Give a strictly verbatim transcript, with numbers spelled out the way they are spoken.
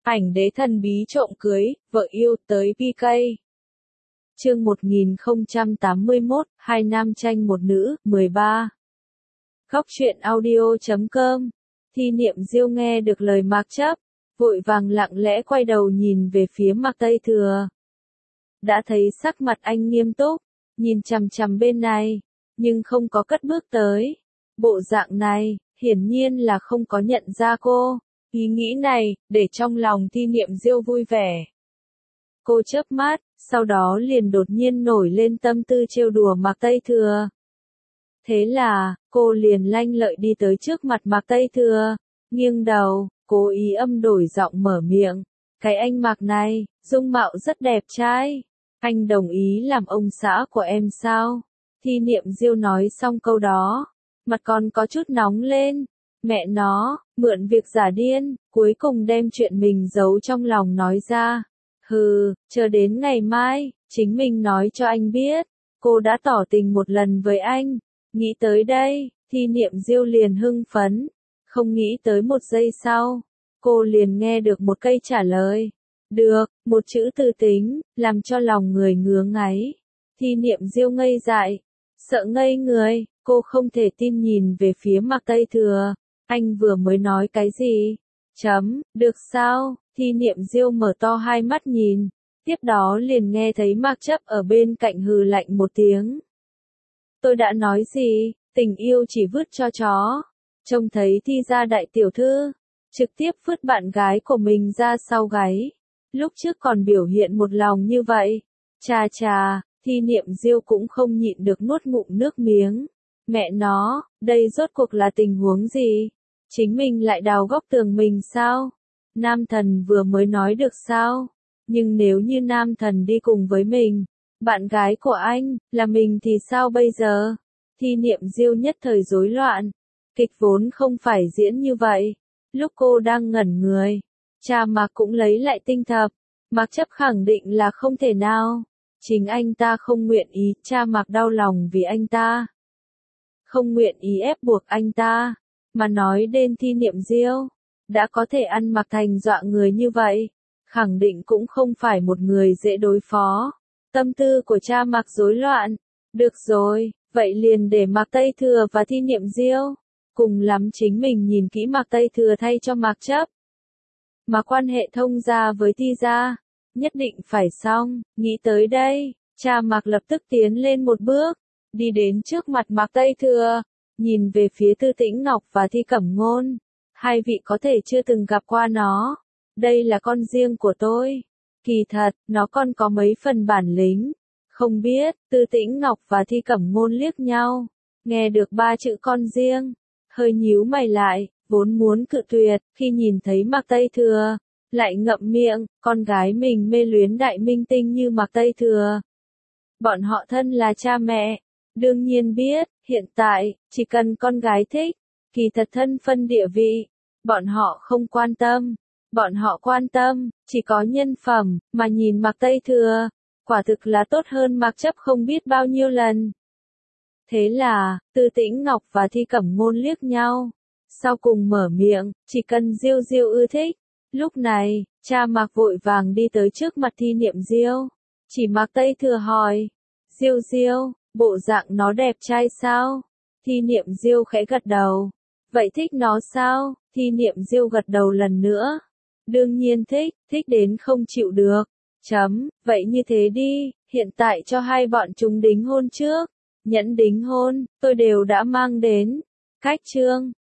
Ảnh đế thần bí trộm cưới, vợ yêu tới pê ca. Chương một nghìn không trăm tám mươi mốt, hai nam tranh một nữ, mười ba. Góc truyện audio chấm com. Thi Niệm Diêu nghe được lời Mạc Chấp, vội vàng lặng lẽ quay đầu nhìn về phía Mạc Tây Thừa. Đã thấy sắc mặt anh nghiêm túc, nhìn chằm chằm bên này, nhưng không có cất bước tới. Bộ dạng này, hiển nhiên là không có nhận ra cô. Ý nghĩ này, để trong lòng Thi Niệm Diêu vui vẻ. Cô chớp mắt, sau đó liền đột nhiên nổi lên tâm tư trêu đùa Mạc Tây Thừa. Thế là, cô liền lanh lợi đi tới trước mặt Mạc Tây Thừa, nghiêng đầu, cố ý âm đổi giọng mở miệng. Cái anh Mạc này, dung mạo rất đẹp trai. Anh đồng ý làm ông xã của em sao? Thi Niệm Diêu nói xong câu đó, mặt còn có chút nóng lên. Mẹ nó, mượn việc giả điên, cuối cùng đem chuyện mình giấu trong lòng nói ra. Hừ, chờ đến ngày mai, chính mình nói cho anh biết. Cô đã tỏ tình một lần với anh. Nghĩ tới đây, Thi Niệm Diêu liền hưng phấn. Không nghĩ tới một giây sau, cô liền nghe được một cây trả lời. Được, một chữ từ tính, làm cho lòng người ngứa ngáy. Thi Niệm Diêu ngây dại, sợ ngây người, cô không thể tin nhìn về phía Mạc Tây Thừa. Anh vừa mới nói cái gì? Chấm, được sao? Thi Niệm Diêu mở to hai mắt nhìn, tiếp đó liền nghe thấy Mạc Chấp ở bên cạnh hừ lạnh một tiếng. Tôi đã nói gì, tình yêu chỉ vứt cho chó. Trông thấy Thi gia đại tiểu thư, trực tiếp vứt bạn gái của mình ra sau gáy. Lúc trước còn biểu hiện một lòng như vậy. Chà chà, Thi Niệm Diêu cũng không nhịn được nuốt ngụm nước miếng. Mẹ nó, đây rốt cuộc là tình huống gì? Chính mình lại đào góc tường mình sao? Nam thần vừa mới nói được sao? Nhưng nếu như nam thần đi cùng với mình, bạn gái của anh, là mình thì sao bây giờ? Thi Niệm Diêu nhất thời rối loạn. Kịch vốn không phải diễn như vậy. Lúc cô đang ngẩn người, cha Mạc cũng lấy lại tinh thần. Mạc Chấp khẳng định là không thể nào. Chính anh ta không nguyện ý, cha Mạc đau lòng vì anh ta. Không nguyện ý ép buộc anh ta. Mà nói đến Thi Niệm Diêu, đã có thể ăn mặc thành dọa người như vậy, khẳng định cũng không phải một người dễ đối phó. Tâm tư của cha Mạc rối loạn. Được rồi, vậy liền để Mạc Tây Thừa và Thi Niệm Diêu, cùng lắm chính mình nhìn kỹ Mạc Tây Thừa thay cho Mạc Chấp. Mà quan hệ thông gia với Thi gia, nhất định phải xong. Nghĩ tới đây, cha Mạc lập tức tiến lên một bước, đi đến trước mặt Mạc Tây Thừa, nhìn về phía Tư Tĩnh Ngọc và Thi Cẩm Ngôn. Hai vị có thể chưa từng gặp qua nó. Đây là con riêng của tôi. Kỳ thật, nó còn có mấy phần bản lĩnh. Không biết, Tư Tĩnh Ngọc và Thi Cẩm Ngôn liếc nhau. Nghe được ba chữ con riêng. Hơi nhíu mày lại, vốn muốn cự tuyệt, khi nhìn thấy Mạc Tây Thừa. Lại ngậm miệng, con gái mình mê luyến đại minh tinh như Mạc Tây Thừa. Bọn họ thân là cha mẹ. Đương nhiên biết, hiện tại, chỉ cần con gái thích, kỳ thật thân phân địa vị, bọn họ không quan tâm. Bọn họ quan tâm, chỉ có nhân phẩm, mà nhìn Mạc Tây Thừa, quả thực là tốt hơn Mạc Chấp không biết bao nhiêu lần. Thế là, Tư Tĩnh Ngọc và Thi Cẩm Ngôn liếc nhau, sau cùng mở miệng, chỉ cần Diêu Diêu ưa thích. Lúc này, cha Mạc vội vàng đi tới trước mặt Thi Niệm Diêu, chỉ Mạc Tây Thừa hỏi, Diêu Diêu, bộ dạng nó đẹp trai sao? Thi Niệm Diêu khẽ gật đầu. Vậy thích nó sao? Thi Niệm Diêu gật đầu lần nữa. Đương nhiên thích, thích đến không chịu được. Chấm, vậy như thế đi, hiện tại cho hai bọn chúng đính hôn trước. Nhẫn đính hôn, tôi đều đã mang đến. Cách trương,